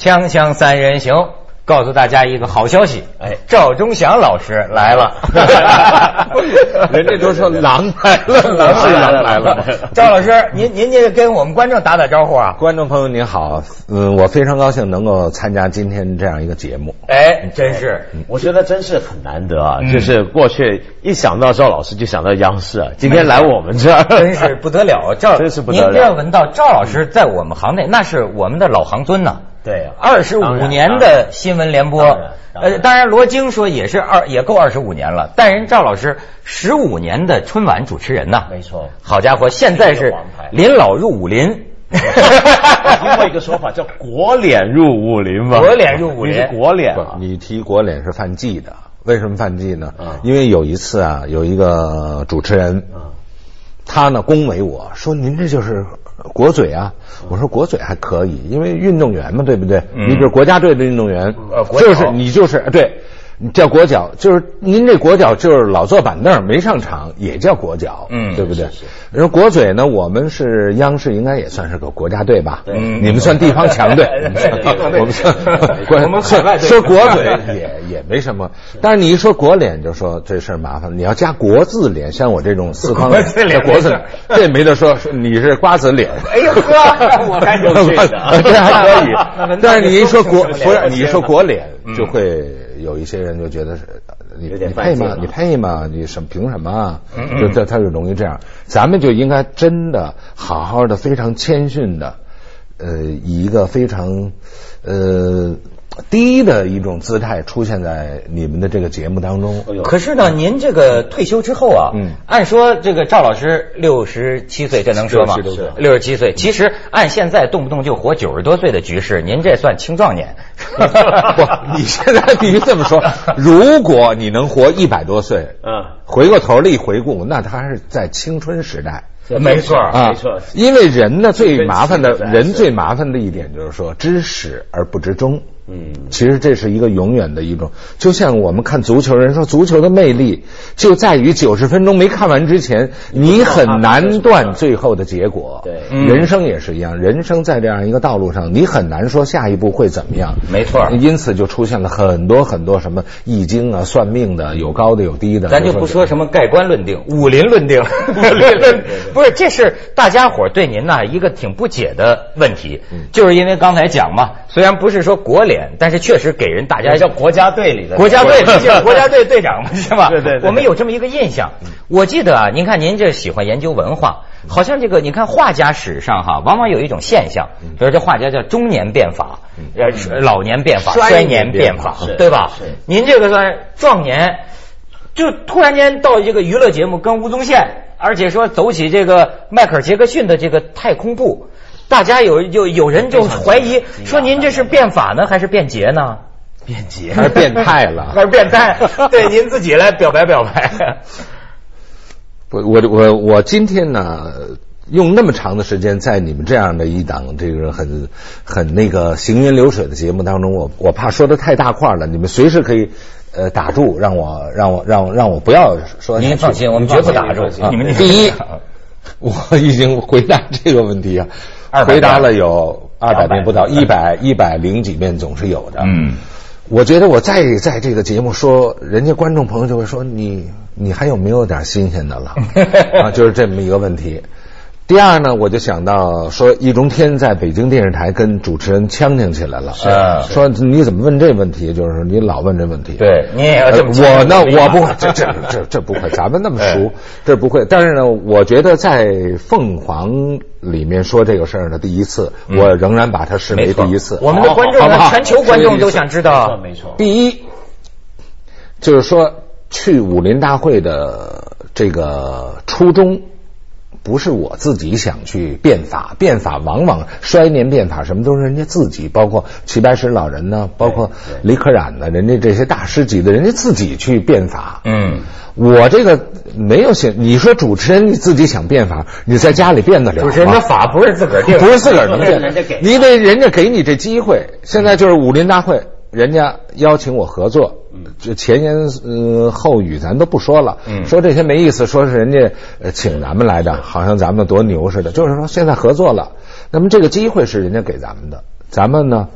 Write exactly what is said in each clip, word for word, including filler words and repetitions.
锵锵三人行，告诉大家一个好消息，哎，赵忠祥老师来了。 人家都说狼来了，狼是狼来了。 赵老师，您您这跟我们观众打打招呼啊！ 观众朋友您好，嗯，我非常高兴能够参加今天这样一个节目。 哎，真是， 我觉得真是很难得啊！嗯、就是过去一想到赵老师就想到央视啊，今天来我们这儿， 真是不得了。赵， 真是不得了。 您不要闻到赵老师在我们行内那是我们的老行尊呐。 对， 二十五年的新闻联播，呃，当然罗京说也是二也够二十五年了，但人赵老师十五年的春晚主持人呐， 没错。 好家伙，现在是临老入武林。 我听过一个说法叫“国脸入武林”嘛， 国脸入武林， 国脸啊！ 你提国脸是犯忌的，为什么犯忌呢？ 嗯、 因为有一次啊，有一个主持人， 嗯、 他呢恭维我说：“您这就是。”国嘴啊，我说国嘴还可以，因为运动员嘛，对不对？嗯、你比如国家队的运动员， 呃， 就是你就是对，你叫国脚，就是您这国脚就是老坐板凳没上场，也叫国脚，嗯，对不对？然后国嘴呢，我们是央视，应该也算是个国家队吧？嗯，你们算地方强队，我们算我们海外队说国嘴也也没什么，但是你一说国脸，就说这事儿麻烦了。你要加国字脸，像我这种四方脸，国字脸，这没得说，你是瓜子脸。 哎呦呵，我还有这个， 这还可以。但是你一说国，不是你一说国脸，就会有一些人就觉得是。你你配吗？你配吗？你什么凭什么啊？就他他就容易这样。咱们就应该真的好好的、非常谦逊的，呃，以一个非常呃低的一种姿态出现在你们的这个节目当中。 可是呢，您这个退休之后啊，嗯，按说这个赵老师六十七岁，这能说吗？六十七岁，其实按现在动不动就活九十多岁的局势，您这算青壮年。 不，你现在必须这么说。如果你能活一百多岁，嗯，回过头来一回顾，那他还是在青春时代。 没错啊， 没错。 因为人呢，最麻烦的人最麻烦的一点就是说，知始而不知终。嗯，其实这是一个永远的一种，就像我们看足球，人说足球的魅力就在于九十分钟没看完之前，你很难断最后的结果。 对， 嗯、人生也是一样，人生在这样一个道路上，你很难说下一步会怎么样。 没错， 因此就出现了很多很多什么易经啊、算命的，有高的有低的。 咱就不说什么盖棺论定、武林论定，不是，这是大家伙对您呐一个挺不解的问题，嗯、就是因为刚才讲嘛，虽然不是说国脸。但是确实给人大家叫国家队里的国家队里就是国家队队长嘛，是吧？ 对对对， 我们有这么一个印象。我记得啊，您看您这喜欢研究文化，好像这个你看画家史上哈，往往有一种现象，比如这画家叫中年变法，呃，老年变法，衰年变法，对吧？您这个算壮年，就突然间到这个娱乐节目跟吴宗宪，而且说走起这个迈克尔杰克逊的这个太空步。大家有有有人就怀疑说您这是变法呢还是变节呢？ 变节还是变态了？ 还是变态？对，您自己来表白表白。 我我我我今天呢，用那么长的时间在你们这样的一档这个很很那个行云流水的节目当中，我我怕说的太大块了，你们随时可以呃打住，让我让我让我让我不要说。 您放心，我们绝不打住。 啊、你们第一，我已经回答这个问题啊。回答了有二百遍不到，一百一百零几遍总是有的。嗯，我觉得我再在这个节目说，人家观众朋友就会说你你还有没有点新鲜的了啊？就是这么一个问题。第二呢，我就想到说易中天在北京电视台跟主持人呛呛起来了， 是说你怎么问这问题？就是你老问这问题。 对，你也要这么、 呃。我呢，我不会，这这这这不会，咱们那么熟，这不会。但是呢，我觉得在凤凰里面说这个事儿的第一次，嗯、我仍然把它视为第一次。 我们的观众呢，全球观众都想知道。 没错， 第一就是说去武林大会的这个初衷。不是我自己想去变法，变法往往衰年变法什么都是人家自己，包括齐白石老人呢，包括李可染呢，人家这些大师级的，人家自己去变法。嗯，我这个没有想，你说主持人你自己想变法，你在家里变得了吗？ 主持人的法不是自个儿定， 不是自个儿能变，你得人家给你这机会。现在就是武林大会，人家邀请我合作。这前言呃后语咱都不说了，嗯，说这些没意思，说是人家呃请咱们来的，好像咱们多牛似的。就是说现在合作了，那么这个机会是人家给咱们的，咱们呢，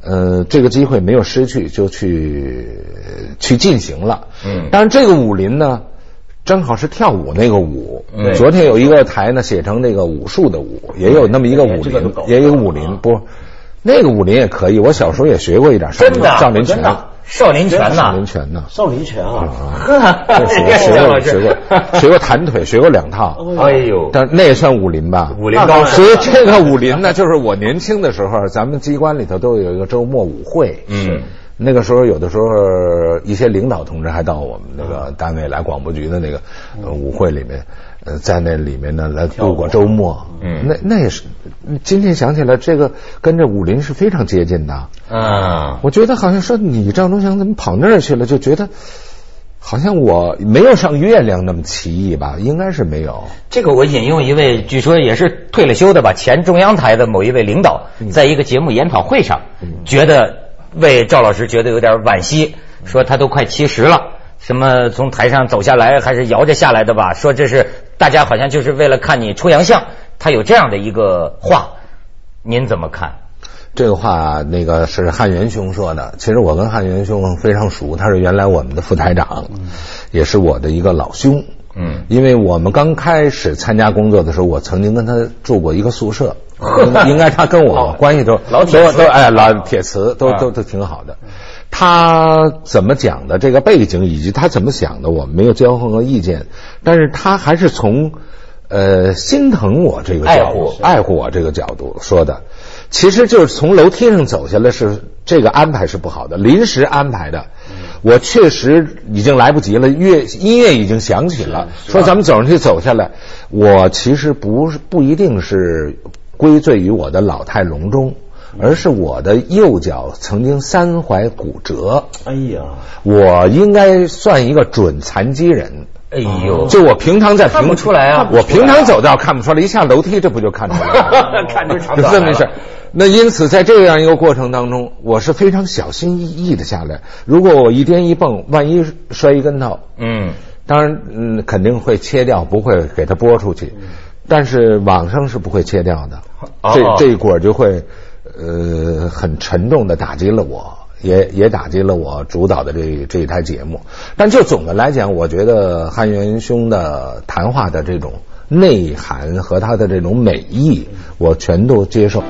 呃，这个机会没有失去，就去去进行了。 嗯， 但是这个武林呢，正好是跳舞那个舞。 嗯， 昨天有一个台呢写成那个武术的武，也有那么一个武林，也有武林，不，那个武林也可以。我小时候也学过一点少林少林拳。 少林拳呐， 少林拳呐， 少林拳啊， 学过学过学过弹腿，学过两套。 哎呦， 但那也算武林吧？ 武林高手。 所以这个武林呢，就是我年轻的时候，咱们机关里头都有一个周末舞会。 嗯， 那个时候有的时候一些领导同志还到我们那个单位来，广播局的那个呃舞会里面，呃，在那里面呢来度过周末。嗯，那那也是，今天想起来，这个跟这武林是非常接近的。 嗯， 我觉得好像说你赵忠祥怎么跑那儿去了，就觉得好像我没有上月亮那么奇异吧，应该是没有。 这个我引用一位据说也是退了休的吧，前中央台的某一位领导，在一个节目研讨会上，觉得为赵老师觉得有点惋惜，说他都快七十了，什么从台上走下来还是摇着下来的吧，说这是大家好像就是为了看你出洋相，他有这样的一个话，您怎么看？ 这个话那个是汉元兄说的，其实我跟汉元兄非常熟，他是原来我们的副台长，嗯、也是我的一个老兄。嗯，因为我们刚开始参加工作的时候，我曾经跟他住过一个宿舍，应该他跟我关系都老铁都哎老铁磁都都都挺好的。他怎么讲的这个背景以及他怎么想的，我们没有交换过意见，但是他还是从呃心疼我这个角度，爱护我这个角度说的。其实就是从楼梯上走下来是这个安排是不好的，临时安排的。我确实已经来不及了，乐音乐已经响起了，说咱们走上去走下来。我其实不是不一定是归罪于我的老态龙钟，而是我的右脚曾经三踝骨折。 哎呀， 我应该算一个准残疾人。 哎呦， 就我平常在看不出来啊， 我平常走道看不出来，一下楼梯这不就看出来了？ 看出长短了，这么回事。那因此在这样一个过程当中，我是非常小心翼翼的下来。如果我一颠一蹦，万一摔一跟头，嗯，当然嗯肯定会切掉，不会给它拨出去。但是往生是不会切掉的， 哦、 这这一果就会呃很沉重的打击了我。也也打击了我主导的这这一台节目，但就总的来讲，我觉得汉元兄的谈话的这种内涵和他的这种美意，我全都接受。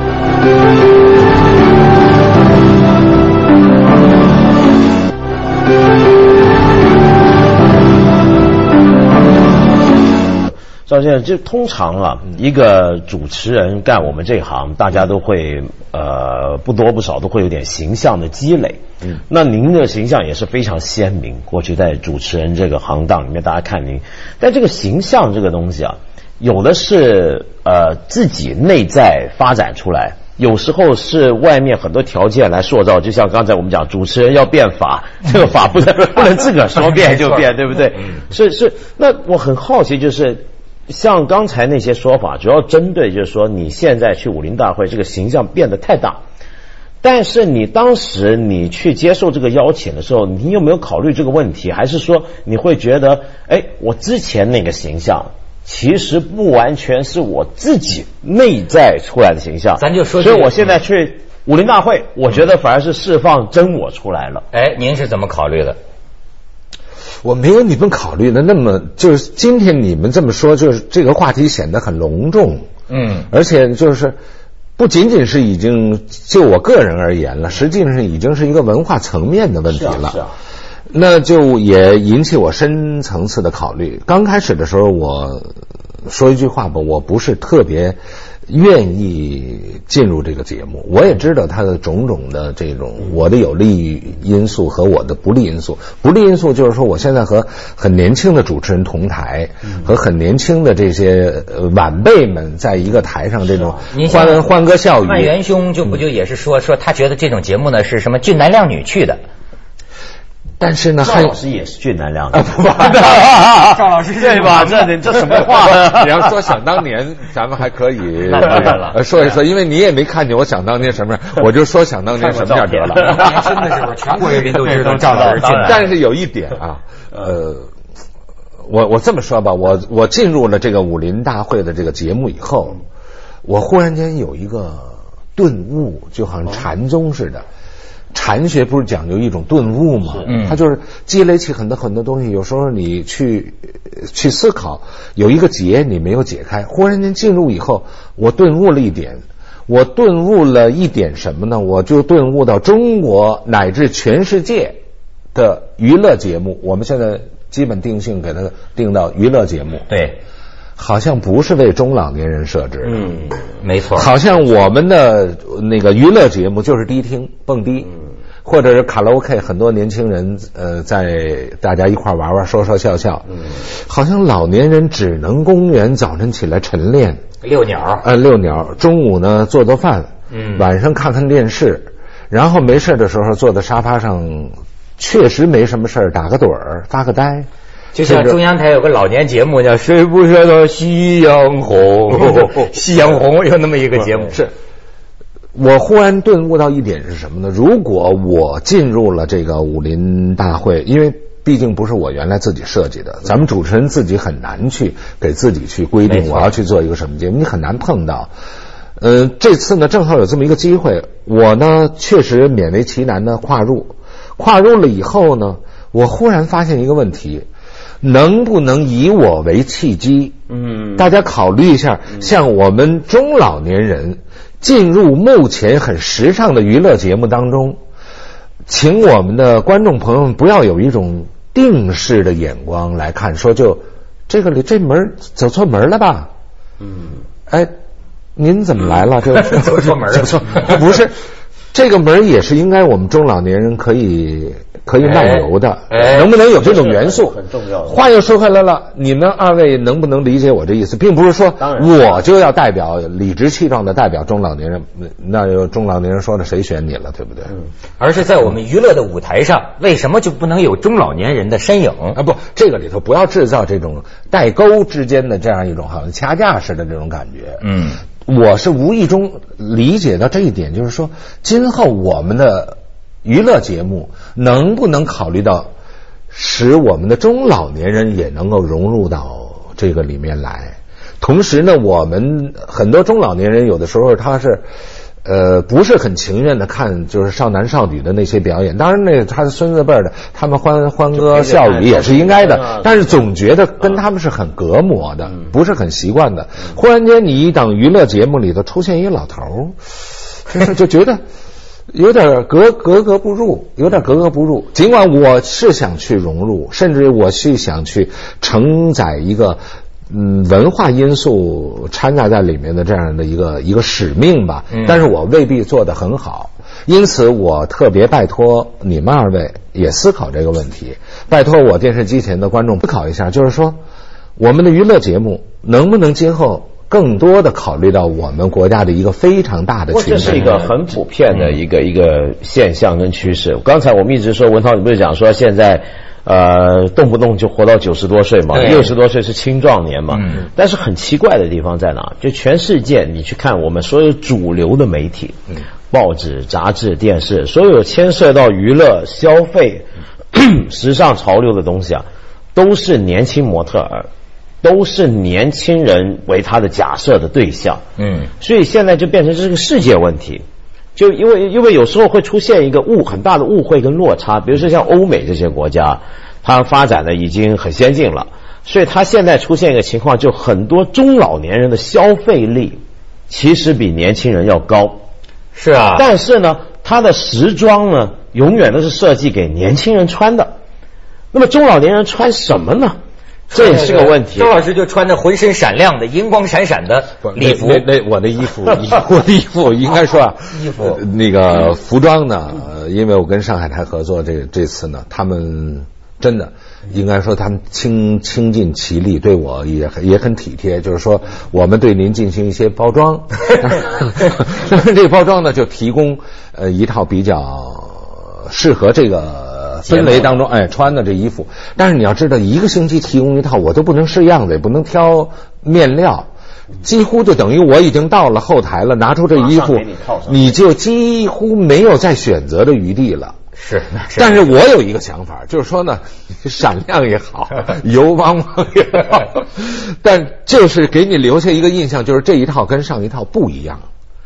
赵先生，就通常啊，一个主持人干我们这行，大家都会呃不多不少都会有点形象的积累。嗯，那您的形象也是非常鲜明。过去在主持人这个行当里面，大家看您，但这个形象这个东西啊，有的是呃自己内在发展出来，有时候是外面很多条件来塑造。就像刚才我们讲，主持人要变法，这个法不能不能自个儿说变就变，对不对？是是。那我很好奇，就是。像刚才那些说法，主要针对就是说你现在去武林大会这个形象变得太大，但是你当时你去接受这个邀请的时候，你有没有考虑这个问题？还是说你会觉得，哎，我之前那个形象其实不完全是我自己内在出来的形象， 咱就说， 所以我现在去武林大会，我觉得反而是释放真我出来了。 哎，您是怎么考虑的？ 我没有你们考虑的那么，就是今天你们这么说，就是这个话题显得很隆重，嗯，而且就是不仅仅是已经就我个人而言了，实际上是已经是一个文化层面的问题了，是啊，是啊，那就也引起我深层次的考虑。刚开始的时候，我说一句话吧，我不是特别愿意进入这个节目，我也知道它的种种的这种我的有利因素和我的不利因素。不利因素就是说，我现在和很年轻的主持人同台，嗯、和很年轻的这些晚辈们在一个台上，这种欢欢歌笑语。 汉元兄就不就也是说、嗯、说他觉得这种节目呢是什么俊男靓女去的。 但是呢， 赵老师也是俊男靓女， 赵老师对吧？这这什么话？ 你要说想当年，咱们还可以了说一说，因为你也没看见我想当年什么样，我就说想当年什么样得了。 年轻的时候，全国人民都知道赵老师俊。 但是有一点啊，呃，我我这么说吧，我我进入了这个武林大会的这个节目以后，我忽然间有一个顿悟，就好像禅宗似的。禅学不是讲究一种顿悟吗？ 嗯， 它就是积累起很多很多东西。有时候你去去思考，有一个结你没有解开，忽然间进入以后，我顿悟了一点。我顿悟了一点什么呢？我就顿悟到中国乃至全世界的娱乐节目，我们现在基本定性给它定到娱乐节目。 对。 好像不是为中老年人设置的， 嗯，没错。 好像我们的那个娱乐节目就是迪厅、蹦迪，嗯，或者是卡拉 OK， 很多年轻人呃在大家一块玩玩、说说笑笑，嗯，好像老年人只能公园早晨起来晨练、 遛鸟， 呃，遛鸟，中午呢做做饭，嗯，晚上看看电视，然后没事的时候坐在沙发上，确实没什么事儿，打个盹儿，发个呆。 就像中央台有个老年节目叫《谁不知道夕阳红》，夕阳红有那么一个节目。 是，我忽然顿悟到一点是什么呢？如果我进入了这个武林大会，因为毕竟不是我原来自己设计的，咱们主持人自己很难去给自己去规定我要去做一个什么节目，你很难碰到。呃，这次呢正好有这么一个机会，我呢确实勉为其难的跨入，跨入了以后呢，我忽然发现一个问题。能不能以我为契机？嗯，大家考虑一下，像我们中老年人进入目前很时尚的娱乐节目当中，请我们的观众朋友们不要有一种定式的眼光来看，说就这个里这门走错门了吧？嗯，哎，您怎么来了？这走错门了？ 走错不是。这个门也是应该我们中老年人可以可以漫游的，哎，能不能有这种元素？ 很重要的。 话又说回来了，你们二位能不能理解我这意思？并不是说我就要代表理直气壮的代表中老年人，那有中老年人说了谁选你了，对不对？嗯， 而是在我们娱乐的舞台上，为什么就不能有中老年人的身影啊？不，这个里头不要制造这种代沟之间的这样一种好像掐架似的这种感觉。嗯。我是无意中理解到这一点，就是说今后我们的娱乐节目能不能考虑到使我们的中老年人也能够融入到这个里面来。同时呢，我们很多中老年人有的时候他是呃不是很情愿的看就是少男少女的那些表演，当然那他的孙子辈的他们欢欢歌笑语也是应该的，但是总觉得跟他们是很隔膜的，不是很习惯的。忽然间你一档娱乐节目里头出现一个老头，就是就觉得有点格格格不入，有点格格不入。尽管我是想去融入，甚至我是想去承载一个嗯，文化因素掺杂在里面的这样的一个一个使命吧，但是我未必做得很好，因此我特别拜托你们二位也思考这个问题，拜托我电视机前的观众思考一下，就是说我们的娱乐节目能不能今后更多的考虑到我们国家的一个非常大的群体。 这是一个很普遍的一个、嗯、一个现象跟趋势。刚才我们一直说，文涛你不是讲说现在呃，动不动就活到九十多岁嘛，六十多岁是青壮年嘛。嗯。但是很奇怪的地方在哪？就全世界，你去看我们所有主流的媒体，嗯，报纸、杂志、电视，所有牵涉到娱乐、消费、时尚潮流的东西啊，都是年轻模特儿，都是年轻人为他的假设的对象。嗯。所以现在就变成这是个世界问题。就因为因为有时候会出现一个误很大的误会跟落差，比如说像欧美这些国家，它发展的已经很先进了，所以它现在出现一个情况，就很多中老年人的消费力其实比年轻人要高。 是啊， 但是呢，他的时装呢，永远都是设计给年轻人穿的。那么中老年人穿什么呢？这也是个问题。 周老师就穿着浑身闪亮的、银光闪闪的礼服。 那那我的衣服，我的衣服应该说啊， 衣服那个服装呢，因为我跟上海台合作这这次呢，他们真的应该说他们倾倾尽其力，对我也也很体贴。就是说，我们对您进行一些包装，这个包装呢就提供呃一套比较适合这个氛围当中哎穿的这衣服，但是你要知道一个星期提供一套，我都不能试样子，也不能挑面料，几乎就等于我已经到了后台了，拿出这衣服你就几乎没有再选择的余地了。 是， 但是我有一个想法，就是说呢，闪亮也好，油汪汪也好，但就是给你留下一个印象，就是这一套跟上一套不一样。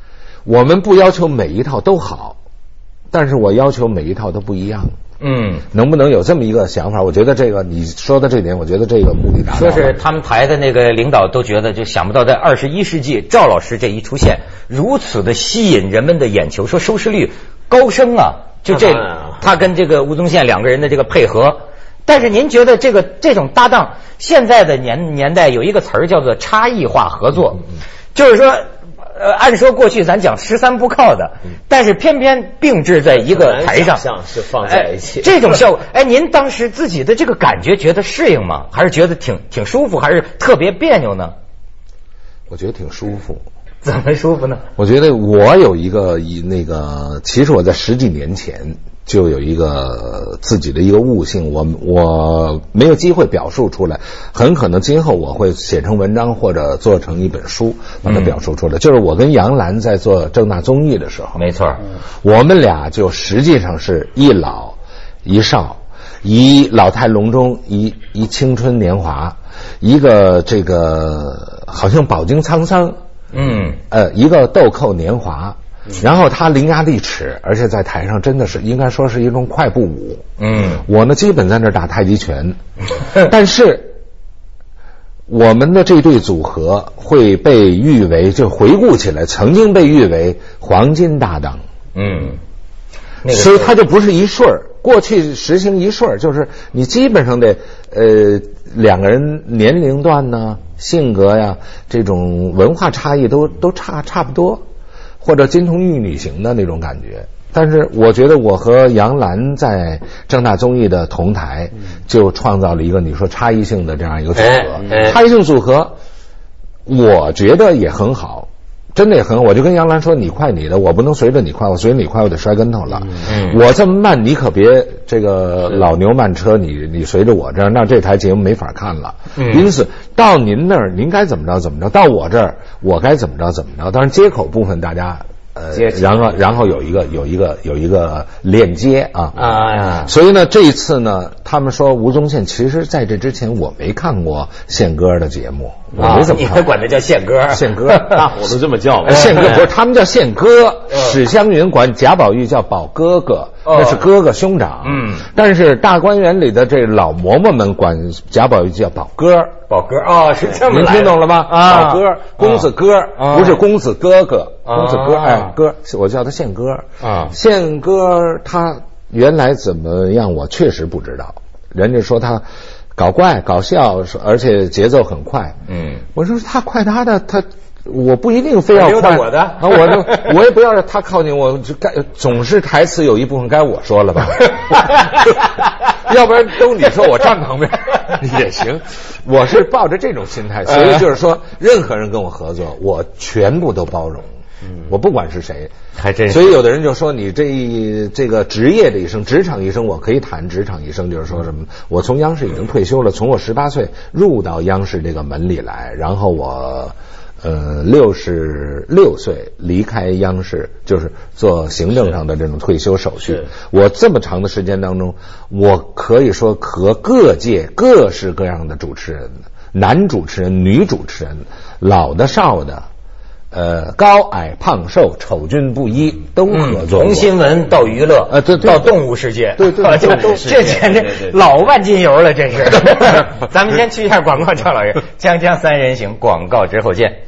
我们不要求每一套都好，但是我要求每一套都不一样。 嗯， 能不能有这么一个想法？我觉得这个你说的这点，我觉得这个目的达到了。 说是他们台的那个领导都觉得，就想不到在二十一世纪，赵老师这一出现，如此的吸引人们的眼球，说收视率高升啊！就这，他跟这个吴宗宪两个人的这个配合。但是您觉得这个这种搭档，现在的年年代有一个词儿叫做差异化合作，就是说。呃，按说过去咱讲十三不靠的，但是偏偏并置在一个台上， 像是放在一起、 哎、这种效果。哎，您当时自己的这个感觉，觉得适应吗？还是觉得挺挺舒服，还是特别别扭呢？ 我觉得挺舒服。 怎么舒服呢？ 我觉得我有一个以那个，其实我在十几年前就有一个自己的一个悟性，我我没有机会表述出来，很可能今后我会写成文章或者做成一本书把它表述出来。嗯、就是我跟杨澜在做正大综艺的时候， 没错， 我们俩就实际上是一老一少，一老态龙钟，一一青春年华，一个这个好像饱经沧桑。嗯，呃，一个豆蔻年华，然后他伶牙俐齿，而且在台上真的是应该说是一种快步舞。嗯，我呢基本在那打太极拳，但是我们的这对组合会被誉为，就回顾起来曾经被誉为黄金搭档。嗯，那个、所以他就不是一顺儿，过去实行一顺儿，就是你基本上得呃两个人年龄段呢。性格呀，这种文化差异都都差差不多，或者金童玉女型的那种感觉。但是我觉得我和杨澜在正大综艺的同台，就创造了一个你说差异性的这样一个组合。哎哎、差异性组合，我觉得也很好。真的也很好，我就跟杨澜说，你快你的，我不能随着你快，我随着你快我得摔跟头了。嗯、我这么慢，你可别这个老牛慢车，你你随着我这样，那这台节目没法看了。嗯、因此到您那儿您该怎么着怎么着，到我这儿我该怎么着怎么着。当然接口部分大家呃，然后然后有一个有一个有一个链接啊啊，所以呢这一次呢，他们说吴宗宪，其实在这之前我没看过宪哥的节目，我没怎么看。 你还管他叫宪哥？ 宪哥， 大伙都这么叫。 宪哥不是，他们叫宪哥，史湘云管贾宝玉叫宝哥哥，那是哥哥兄长。嗯，但是大观园里的这老嬷嬷们管贾宝玉叫宝哥。 宝哥哦，是这么来的。 您听懂了吗？啊，宝哥，公子哥，不是公子哥哥，公子哥，哎，哥，我叫他宪哥啊。宪哥他原来怎么样？我确实不知道。人家说他搞怪、搞笑，而且节奏很快。嗯，我说他快他的，他我不一定非要快我的啊，我就我也不要让他靠近我，就该总是台词有一部分该我说了吧。要不然都你说我站旁边也行，我是抱着这种心态，所以就是说，任何人跟我合作，我全部都包容，我不管是谁， 还真是。 所以有的人就说你这这个职业的一生，职场一生，我可以谈职场一生，就是说什么，我从央视已经退休了，从我十八岁入到央视这个门里来，然后我。呃，六十六岁离开央视，就是做行政上的这种退休手续。我这么长的时间当中，我可以说和各界各式各样的主持人，男主持人、女主持人，老的少的，呃，高矮胖瘦、丑俊不一，都合作。 从、嗯、新闻到娱乐，呃，对，到动物世界， 对对， 这这简直老万金油了，这是。咱们先去一下广告，赵老师，锵锵三人行，广告之后见。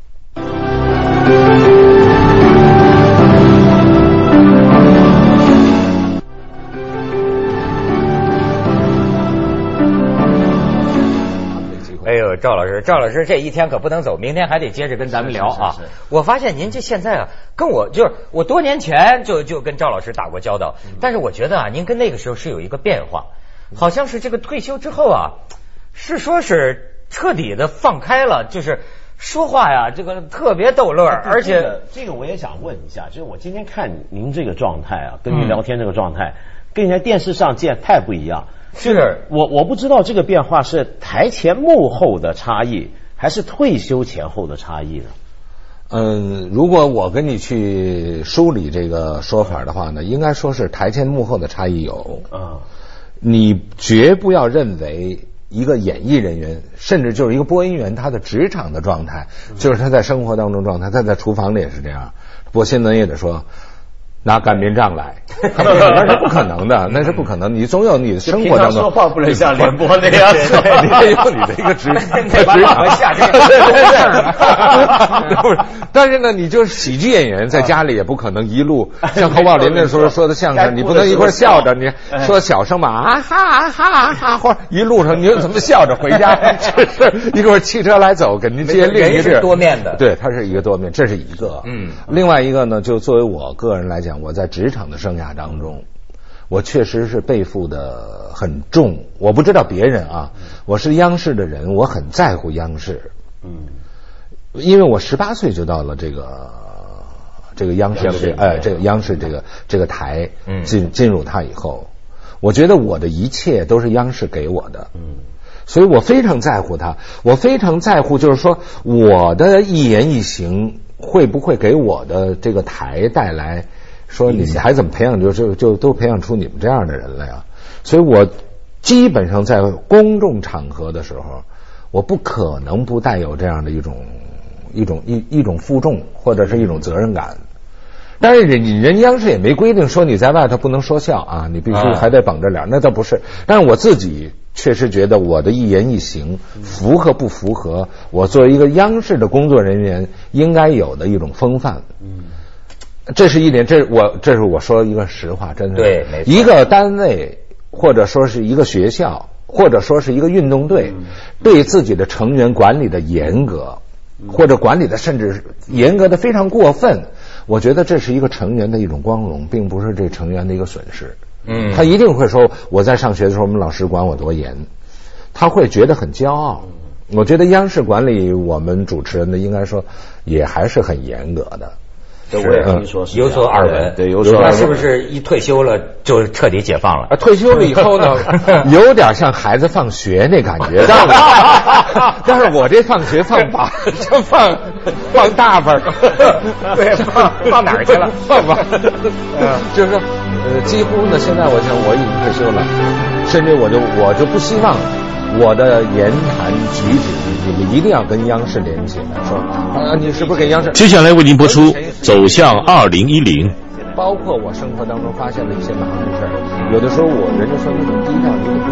哎呦，赵老师，赵老师这一天可不能走，明天还得接着跟咱们聊啊！是是是是我发现您这现在啊，跟我就是我多年前就就跟赵老师打过交道，嗯、但是我觉得啊，您跟那个时候是有一个变化，好像是这个退休之后啊，是说是彻底的放开了，就是说话呀，这个特别逗乐，而且、 这个、这个我也想问一下，就是我今天看您这个状态啊，跟您聊天这个状态，嗯、跟你在电视上见太不一样。 是我我不知道这个变化是台前幕后的差异，还是退休前后的差异呢？ 嗯，如果我跟你去梳理这个说法的话呢，应该说是台前幕后的差异有啊。你绝不要认为一个演艺人员，甚至就是一个播音员，他的职场的状态，就是他在生活当中状态，他在厨房里也是这样。播新闻也得说拿擀面杖来，那是不可能的，那是不可能。你总有你的生活当中说话不能像联播那样说， 你得有你的一个职职场下这个对对对，不是。但是呢，你就是喜剧演员，在家里也不可能一路像侯宝林那时候说的相声，你不能一会儿笑着，你说小声嘛啊哈啊哈啊哈，或者一路上你又怎么笑着回家？这是一会儿汽车来走，给您接另一个是多面的， 对，它是一个多面，这是一个。嗯，另外一个呢，就作为我个人来讲，我在职场的生涯当中，我确实是背负的很重。我不知道别人啊，我是央视的人，我很在乎央视。嗯，因为我十八岁就到了这个这个央视这个哎这个央视这个这个台进进入它以后，我觉得我的一切都是央视给我的。嗯。所以我非常在乎它，我非常在乎，就是说我的一言一行会不会给我的这个台带来说你还怎么培养就就就都培养出你们这样的人来啊？所以我基本上在公众场合的时候，我不可能不带有这样的一种一种一一种负重或者是一种责任感。但是人人央视也没规定说你在外头不能说笑啊，你必须还得绷着脸，那倒不是。但是我自己确实觉得我的一言一行符合不符合我作为一个央视的工作人员应该有的一种风范。嗯，这是一点，这我这是我说一个实话，真的对，没错。 一个单位或者说是一个学校或者说是一个运动队，对自己的成员管理的严格，或者管理的甚至严格的非常过分，我觉得这是一个成员的一种光荣，并不是这成员的一个损失。嗯，他一定会说我在上学的时候我们老师管我多严，他会觉得很骄傲。我觉得央视管理我们主持人的应该说也还是很严格的。 对，我也听说是有所耳闻。 对，有所耳闻。 那是不是一退休了就彻底解放了？ 啊，退休了以后呢，有点像孩子放学那感觉。但是我，但是我这放学放把，就放放大份儿。 对，放放哪儿去了？ 放吧。嗯，就是说，呃，几乎呢，现在我想我已经退休了，甚至我就我就不希望我的言谈举止，你们一定要跟央视连起来，说啊，你是不是给央视？ 接下来为您播出《走向二零一零》。 包括我生活当中发现的一些麻烦事儿，有的时候我人家说那种低调，你